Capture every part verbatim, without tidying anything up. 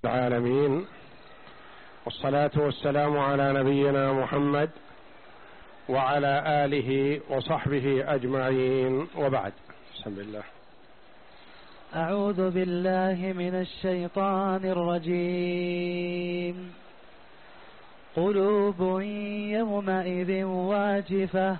العالمين، والصلاة والسلام على نبينا محمد وعلى آله وصحبه أجمعين، وبعد. بسم الله. أعوذ بالله من الشيطان الرجيم. قلوب يومئذ واجفة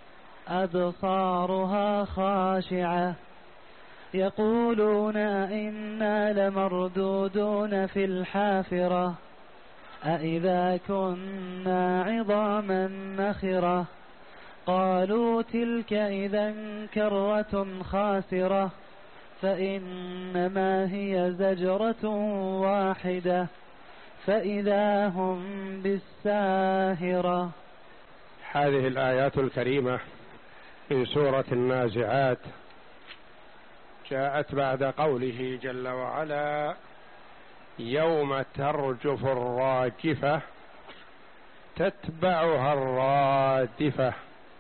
أبصارها خاشعة يقولون إنا لمردودون في الحافرة أإذا كنا عظاما نخرة قالوا تلك إذا كرة خاسرة فإنما هي زجرة واحدة فإذا هم بالساهرة. هذه الآيات الكريمة من سورة النازعات جاءت بعد قوله جل وعلا: يوم ترجف الراجفة تتبعها الرادفة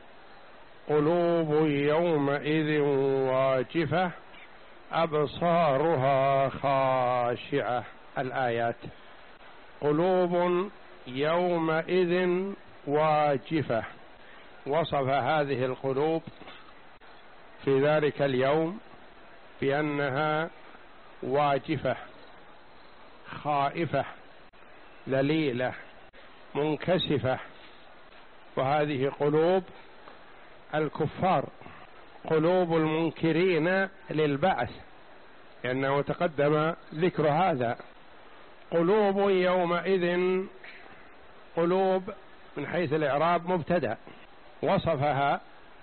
قلوب يومئذ واجفة أبصارها خاشعة. الآيات: قلوب يومئذ واجفة، وصف هذه القلوب في ذلك اليوم بأنها واجفة خائفة ذليلة منكسفة، وهذه قلوب الكفار، قلوب المنكرين للبعث، لأنه تقدم ذكر هذا. قلوب يومئذ، قلوب من حيث الإعراب مبتدأ، وصفها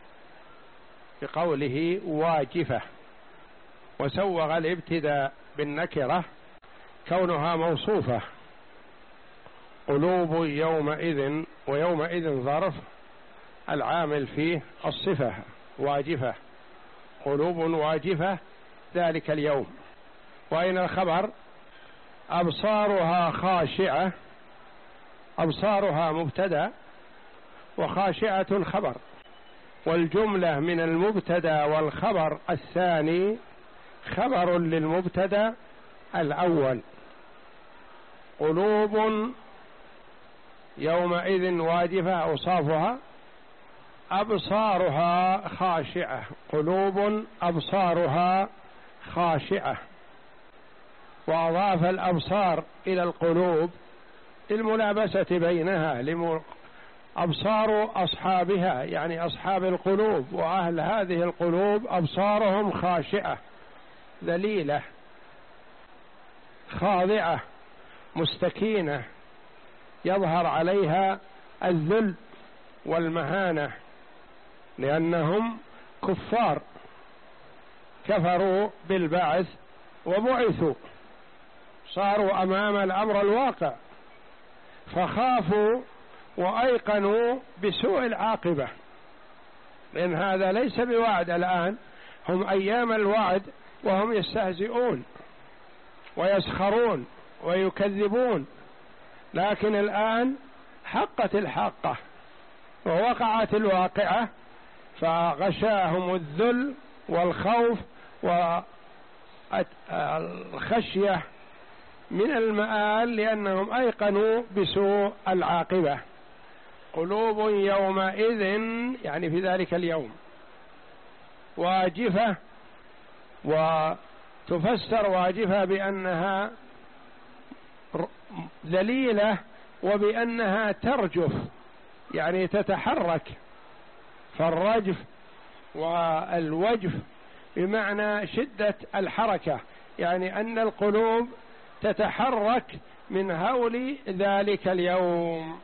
بقوله واجفة، وسوغ الابتداء بالنكرة كونها موصوفة. قلوب يومئذ، ويومئذ ظرف العامل فيه الصفة واجفة، قلوب واجفة ذلك اليوم. وأين الخبر؟ أبصارها خاشعة، أبصارها مبتدأ وخاشعة خبر، والجملة من المبتدأ والخبر الثاني خبر للمبتدأ الأول. قلوب يومئذ واجفة أوصافها: أبصارها خاشعة، قلوب أبصارها خاشعة، وأضاف الأبصار إلى القلوب للملابسة بينها، أبصار أصحابها يعني أصحاب القلوب، وأهل هذه القلوب أبصارهم خاشعة ذليلة خاضعة مستكينة، يظهر عليها الذل والمهانة، لأنهم كفار كفروا بالبعث وبعثوا، صاروا أمام الأمر الواقع فخافوا وأيقنوا بسوء العاقبة، لأن هذا ليس بوعد الآن، هم أيام الوعد وهم يستهزئون ويسخرون ويكذبون، لكن الآن حقت الحاقة ووقعت الواقعة، فغشاهم الذل والخوف والخشية من المآل، لأنهم أيقنوا بسوء العاقبة. قلوب يومئذ يعني في ذلك اليوم واجفة، وتفسر واجفة بأنها ذليلة وبأنها ترجف يعني تتحرك، فالرجف والوجف بمعنى شدة الحركة، يعني أن القلوب تتحرك من هول ذلك اليوم.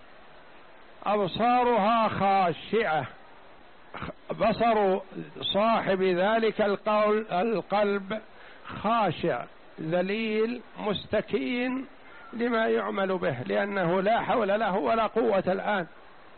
أبصارها خاشعة، بصر صاحب ذلك القول القلب خاشع ذليل مستكين لما يعمل به، لأنه لا حول له ولا قوة الآن.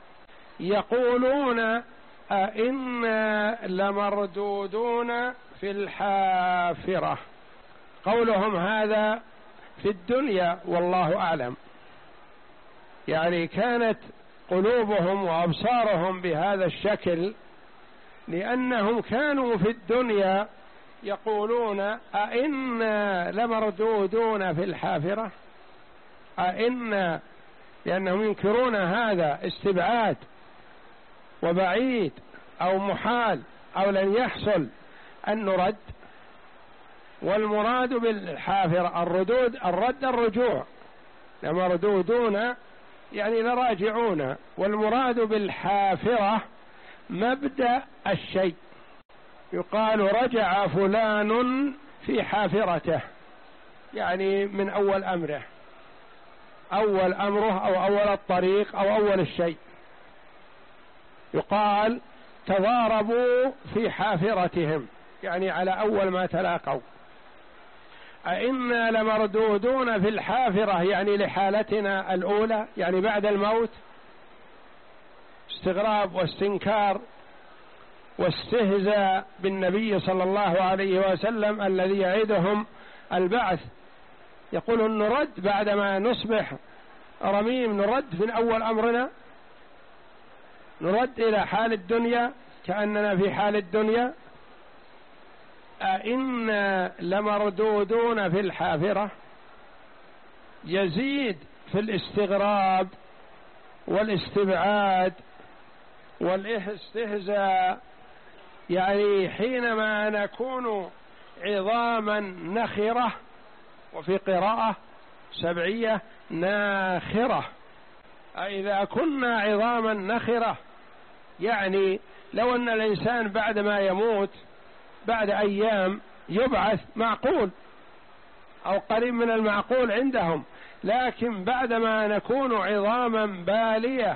يقولون أئنا لمردودون في الحافرة، قولهم هذا في الدنيا والله أعلم، يعني كانت قلوبهم وأبصارهم بهذا الشكل لأنهم كانوا في الدنيا يقولون أئنا لمردودون في الحافرة، أئنا، لأنهم ينكرون هذا استبعاد وبعيد أو محال أو لن يحصل أن نرد. والمراد بالحافرة الردود، الرد الرجوع، لمردودون يعني لراجعون، والمراد بالحافرة مبدأ الشيء، يقال رجع فلان في حافرته، يعني من أول أمره، أول أمره أو أول الطريق أو أول الشيء، يقال تضاربوا في حافرتهم، يعني على أول ما تلاقوا. أئنا لمردودون في الحافرة يعني لحالتنا الأولى، يعني بعد الموت، استغراب واستنكار واستهزاء بالنبي صلى الله عليه وسلم الذي يعدهم البعث. يقولون نرد بعدما نصبح رميم، نرد من أول أمرنا، نرد إلى حال الدنيا كأننا في حال الدنيا. أئنا لمردودون في الحافرة، يزيد في الاستغراب والاستبعاد والاستهزاء، يعني حينما نكون عظاما نخرة، وفي قراءة سبعية ناخرة، إذا كنا عظاما نخرة يعني لو أن الإنسان بعد ما يموت بعد أيام يبعث، معقول أو قريب من المعقول عندهم، لكن بعدما نكون عظاما بالية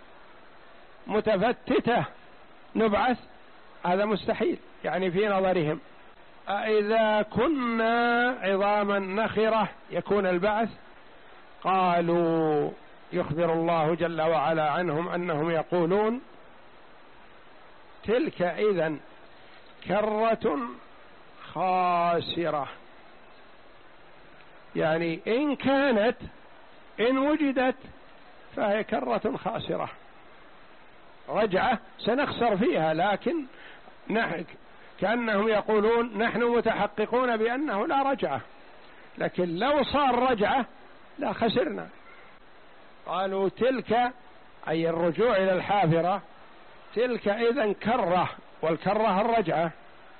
متفتتة نبعث، هذا مستحيل يعني في نظرهم. أإذا كنا عظاما نخرة يكون البعث؟ قالوا، يخبر الله جل وعلا عنهم أنهم يقولون تلك إذن كرة خاسرة، يعني إن كانت إن وجدت فهي كرة خاسرة، رجعة سنخسر فيها، لكن نحن كأنهم يقولون نحن متحققون بأنه لا رجعة، لكن لو صار رجعة لا خسرنا. قالوا تلك أي الرجوع إلى الحافرة، تلك إذن كرة، والكرة الرجعة،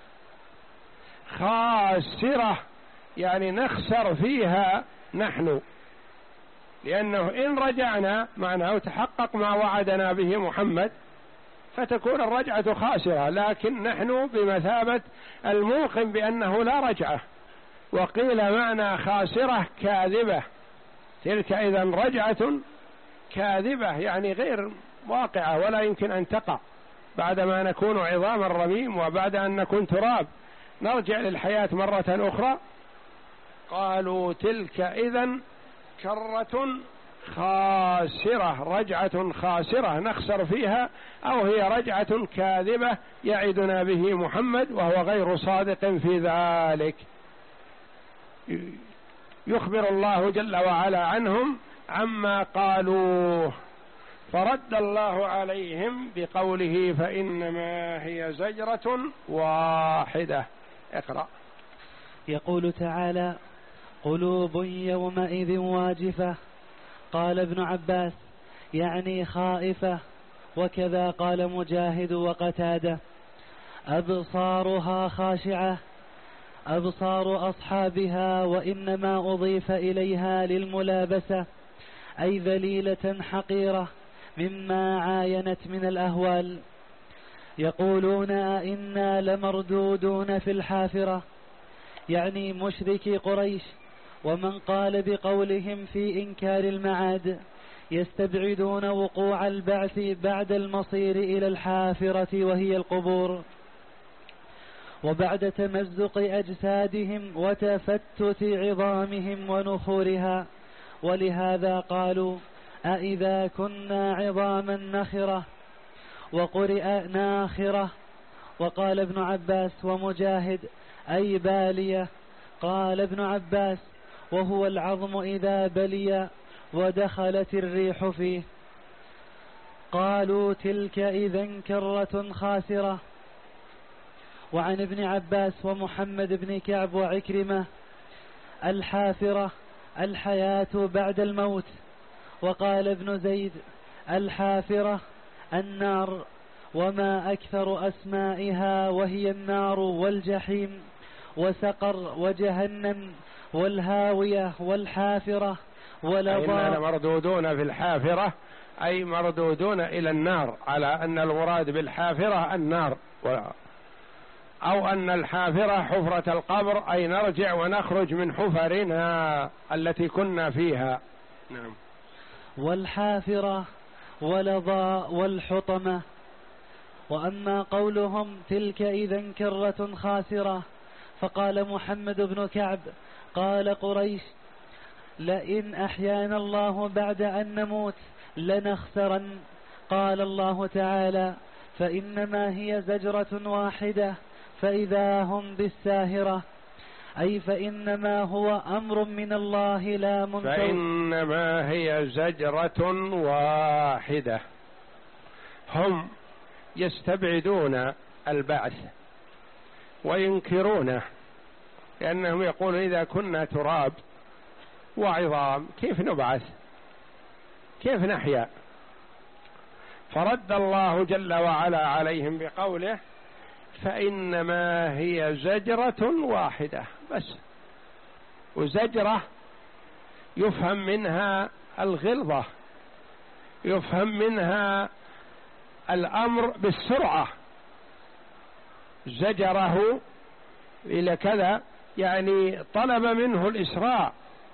خاسرة يعني نخسر فيها نحن، لأنه إن رجعنا معناه تحقق ما وعدنا به محمد فتكون الرجعة خاسرة، لكن نحن بمثابة الموقن بأنه لا رجعة. وقيل معنى خاسرة كاذبة، تلك إذن رجعة كاذبة يعني غير واقعة ولا يمكن أن تقع، بعدما نكون عظاما رميم وبعد أن نكون تراب نرجع للحياة مرة أخرى. قالوا تلك إذن كرة خاسرة، رجعة خاسرة نخسر فيها، أو هي رجعة كاذبة يعدنا به محمد وهو غير صادق في ذلك. يخبر الله جل وعلا عنهم عما قالوه، فرد الله عليهم بقوله فإنما هي زجرة واحدة. اقرأ. يقول تعالى قلوب يومئذ واجفة. قال ابن عباس يعني خائفة، وكذا قال مجاهد وقتادة. أبصارها خاشعة، أبصار أصحابها، وإنما أضيف إليها للملابسة، أي ذليلة حقيرة مما عاينت من الأهوال. يقولون أئنا لمردودون في الحافرة، يعني مشركي قريش ومن قال بقولهم في إنكار المعاد، يستبعدون وقوع البعث بعد المصير إلى الحافرة وهي القبور، وبعد تمزق أجسادهم وتفتت عظامهم ونخورها. ولهذا قالوا أئذا كنا عظاما نخرة، وقرئ ناخرة. وقال ابن عباس ومجاهد أي بالية. قال ابن عباس وهو العظم إذا بلي ودخلت الريح فيه. قالوا تلك إذن كرة خاسرة. وعن ابن عباس ومحمد بن كعب وعكرمة: الحافرة الحياة بعد الموت. وقال ابن زيد: الحافرة النار، وما أكثر أسمائها، وهي النار والجحيم وسقر وجهنم والهاوية والحافرة ولظى. إننا مردودون في الحافرة أي مردودون إلى النار، على أن المراد بالحافرة النار، أو أن الحافرة حفرة القبر، أي نرجع ونخرج من حفرنا التي كنا فيها. نعم. والحافرة ولظى والحطمة. وأما قولهم تلك إذن كرة خاسرة، فقال محمد بن كعب: قال قريش: لئن أحيانا الله بعد أن نموت لنخسرن. قال الله تعالى: فإنما هي زجرة واحدة فإذا هم بالساهرة، أي فإنما هو أمر من الله لا منكر. فإنما هي زجرة واحدة. هم يستبعدون البعث وينكرونه، لأنهم يقولون إذا كنا تراب وعظام كيف نبعث، كيف نحيا؟ فرد الله جل وعلا عليهم بقوله: فإنما هي زجرة واحدة بس. وزجرة يفهم منها الغلظة، يفهم منها الأمر بالسرعة. زجره إلى كذا يعني طلب منه الإسراع،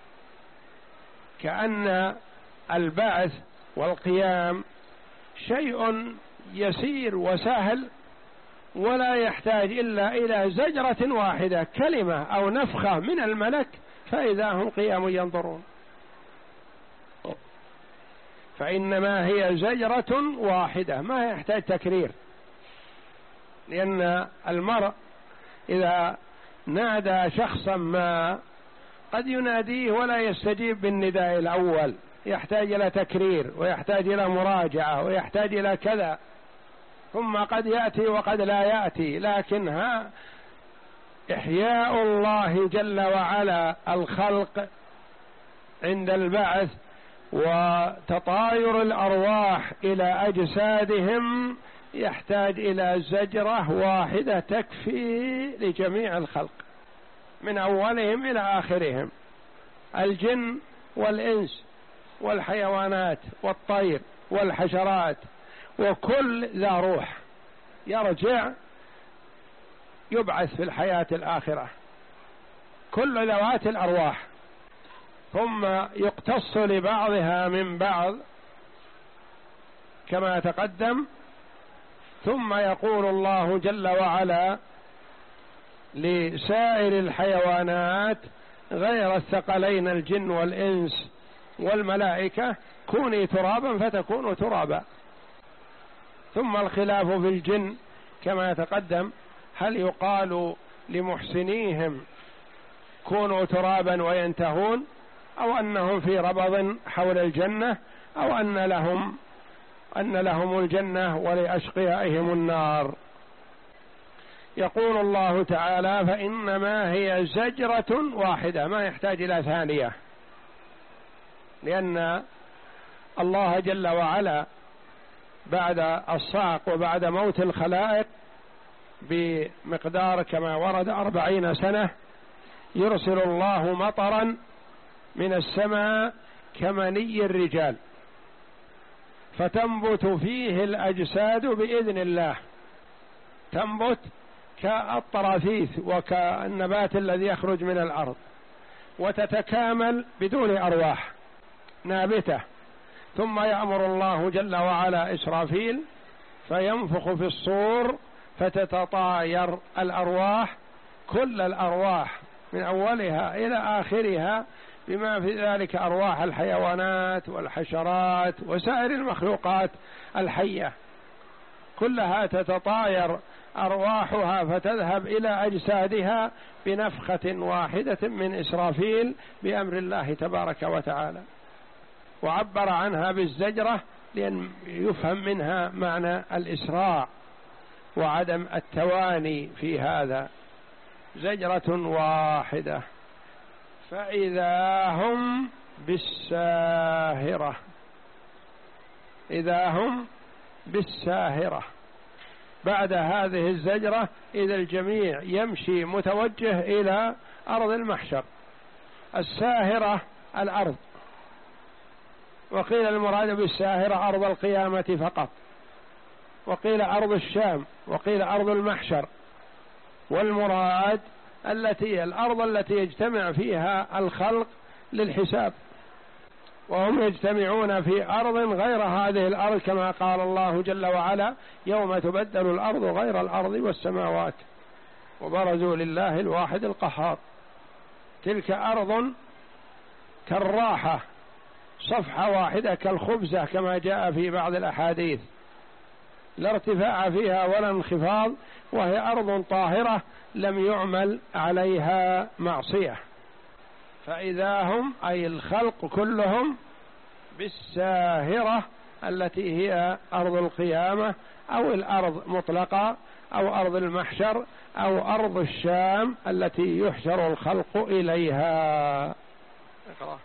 كأن البعث والقيام شيء يسير وسهل، ولا يحتاج إلا إلى زجرة واحدة، كلمة أو نفخة من الملك، فإذا هم قيام ينظرون. فإنما هي زجرة واحدة، ما يحتاج تكرير، لأن المرء إذا نادى شخصا ما قد يناديه ولا يستجيب بالنداء الأول، يحتاج إلى تكرير ويحتاج إلى مراجعة ويحتاج إلى كذا، ثم قد يأتي وقد لا يأتي. لكنها إحياء الله جل وعلا الخلق عند البعث وتطاير الأرواح إلى أجسادهم يحتاج إلى زجرة واحدة تكفي لجميع الخلق من أولهم إلى آخرهم، الجن والإنس والحيوانات والطير والحشرات، وكل ذا روح يرجع يبعث في الحياة الآخرة، كل ذوات الأرواح، ثم يقتص لبعضها من بعض كما تقدم. ثم يقول الله جل وعلا لسائر الحيوانات غير الثقلين الجن والإنس والملائكة: كوني ترابا فتكون ترابا. ثم الخلاف في الجن كما يتقدم: هل يقال لمحسنيهم كونوا ترابا وينتهون، أو أنهم في ربض حول الجنة، أو أن لهم أن لهم الجنة ولأشقيائهم النار؟ يقول الله تعالى: فإنما هي زجرة واحدة، ما يحتاج إلى ثانية، لأن الله جل وعلا بعد الصعق وبعد موت الخلائق بمقدار كما ورد أربعين سنة يرسل الله مطرا من السماء كمني الرجال، فتنبت فيه الأجساد بإذن الله، تنبت كالطراثيث وكالنبات الذي يخرج من الأرض، وتتكامل بدون أرواح نابتة. ثم يأمر الله جل وعلا إسرافيل فينفخ في الصور فتتطاير الأرواح، كل الأرواح من أولها إلى آخرها، بما في ذلك أرواح الحيوانات والحشرات وسائر المخلوقات الحية، كلها تتطاير أرواحها فتذهب إلى أجسادها بنفخة واحدة من إسرافيل بأمر الله تبارك وتعالى. وعبر عنها بالزجرة لأن يفهم منها معنى الإسراع وعدم التواني في هذا. زجرة واحدة فإذا هم بالساهرة، إذا هم بالساهرة. بعد هذه الزجرة إذا الجميع يمشي متوجه إلى أرض المحشر. الساهرة الأرض، وقيل المراد بالساهرة أرض القيامة فقط، وقيل أرض الشام، وقيل أرض المحشر. والمراد التي الأرض التي يجتمع فيها الخلق للحساب، وهم يجتمعون في أرض غير هذه الأرض، كما قال الله جل وعلا: يوم تبدل الأرض غير الأرض والسماوات وبرزوا لله الواحد القهار. تلك أرض كالراحة، صفحة واحدة كالخبزة كما جاء في بعض الأحاديث، لا ارتفاع فيها ولا انخفاض، وهي أرض طاهرة لم يعمل عليها معصية. فإذا هم أي الخلق كلهم بالساهرة التي هي أرض القيامة أو الأرض مطلقة أو أرض المحشر أو أرض الشام التي يحشر الخلق إليها. اقرأ.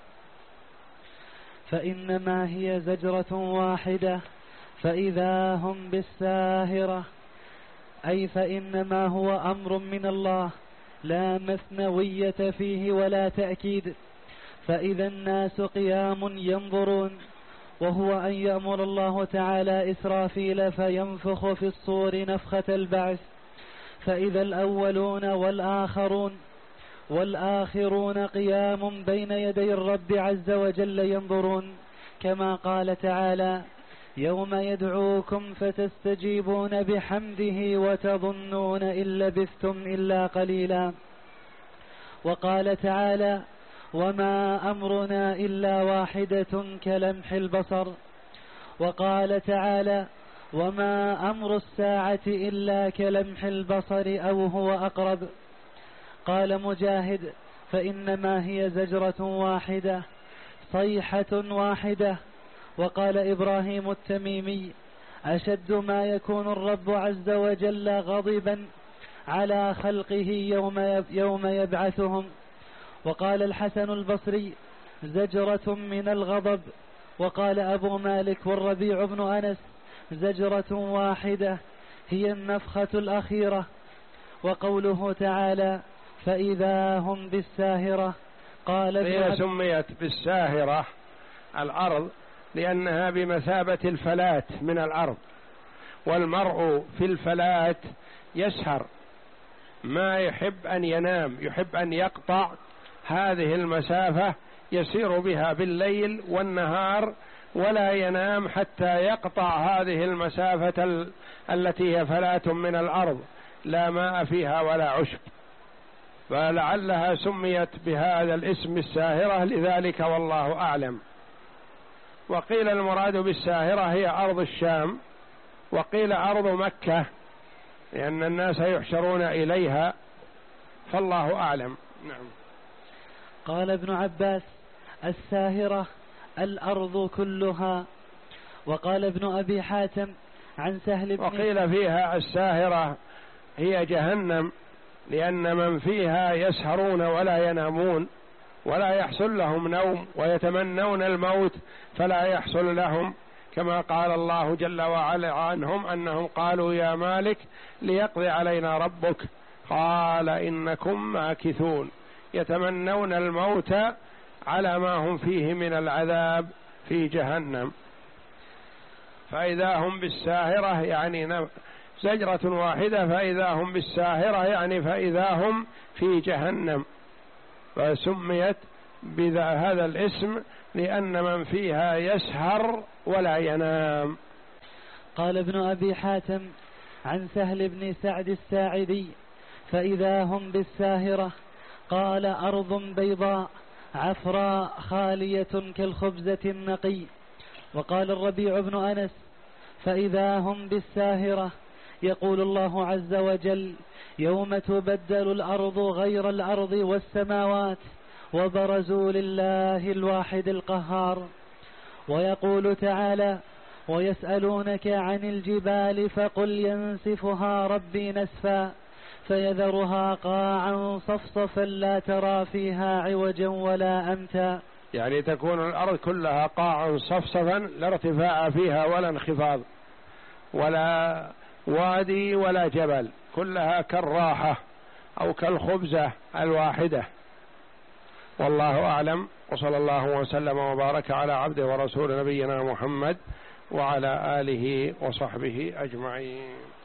فإنما هي زجرة واحدة فإذا هم بالساهرة، أي فإنما هو أمر من الله لا مثنوية فيه ولا تأكيد. فإذا الناس قيام ينظرون، وهو أن يأمر الله تعالى إسرافيل فينفخ في الصور نفخة البعث، فإذا الأولون والآخرون والآخرون قيام بين يدي الرب عز وجل ينظرون، كما قال تعالى: يوم يدعوكم فتستجيبون بحمده وتظنون إن لبثتم إلا قليلا. وقال تعالى: وما أمرنا إلا واحدة كلمح البصر. وقال تعالى: وما أمر الساعة إلا كلمح البصر أو هو أقرب. قال مجاهد: فإنما هي زجرة واحدة صيحة واحدة. وقال إبراهيم التميمي: أشد ما يكون الرب عز وجل غضبا على خلقه يوم يوم يبعثهم. وقال الحسن البصري: زجرة من الغضب. وقال أبو مالك والربيع بن أنس: زجرة واحدة هي النفخة الأخيرة. وقوله تعالى: فإذا هم بالساهرة، قال هي سميت بالساهرة الأرض لأنها بمثابة الفلات من الأرض، والمرء في الفلات يسهر، ما يحب أن ينام، يحب أن يقطع هذه المسافة يسير بها بالليل والنهار ولا ينام حتى يقطع هذه المسافة ال... التي هي فلات من الأرض لا ماء فيها ولا عشب، فلعلها سميت بهذا الاسم الساهرة لذلك والله أعلم. وقيل المراد بالساهرة هي أرض الشام، وقيل أرض مكة لأن الناس يحشرون إليها، فالله أعلم. نعم. قال ابن عباس: الساهرة الأرض كلها. وقال ابن أبي حاتم عن سهل بن وقيل فيها الساهرة هي جهنم، لأن من فيها يسهرون ولا ينامون ولا يحصل لهم نوم ويتمنون الموت فلا يحصل لهم، كما قال الله جل وعلا عنهم أنهم قالوا: يا مالك ليقضي علينا ربك، قال إنكم ماكثون، يتمنون الموت على ما هم فيه من العذاب في جهنم. فإذا هم بالساهرة يعني زجرة واحدة، فإذا هم بالساهرة يعني فإذا هم في جهنم، فسميت بهذا الاسم لأن من فيها يسهر ولا ينام. قال ابن أبي حاتم عن سهل بن سعد الساعدي: فإذا هم بالساهرة، قال: أرض بيضاء عفراء خالية كالخبزة النقي. وقال الربيع بن أنس: فإذا هم بالساهرة، يقول الله عز وجل: يوم تبدل الأرض غير الأرض والسماوات وبرزوا لله الواحد القهار. ويقول تعالى: ويسألونك عن الجبال فقل ينسفها ربي نسفا فيذرها قاعا صفصفا لا ترى فيها عوجا ولا أمتا. يعني تكون الأرض كلها قاعا صفصفا لا ارتفاع فيها ولا انخفاض ولا وادي ولا جبل، كلها كالراحة أو كالخبزة الواحدة. والله أعلم، وصلى الله وسلم وبارك على عبده ورسول نبينا محمد وعلى آله وصحبه أجمعين.